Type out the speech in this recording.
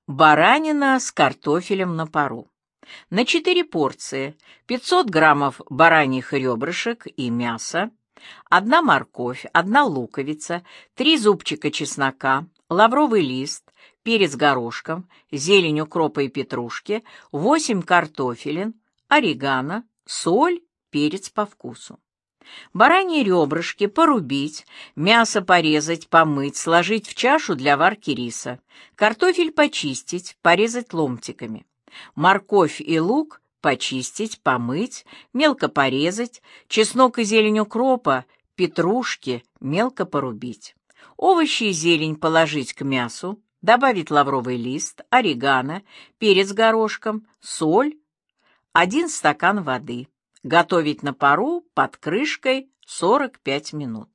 Баранина с картофелем на пару. На 4 порции 500 граммов бараньих ребрышек и мяса, 1 морковь, 1 луковица, 3 зубчика чеснока, лавровый лист, перец горошком, зелень укропа и петрушки, 8 картофелин, орегано, соль, перец по вкусу. Бараньи ребрышки порубить, мясо порезать, помыть, сложить в чашу для варки риса. Картофель почистить, порезать ломтиками. Морковь и лук почистить, помыть, мелко порезать. Чеснок и зелень укропа, петрушки мелко порубить. Овощи и зелень положить к мясу, добавить лавровый лист, орегано, перец горошком, соль, 1 стакан воды. Готовить на пару под крышкой 45 минут.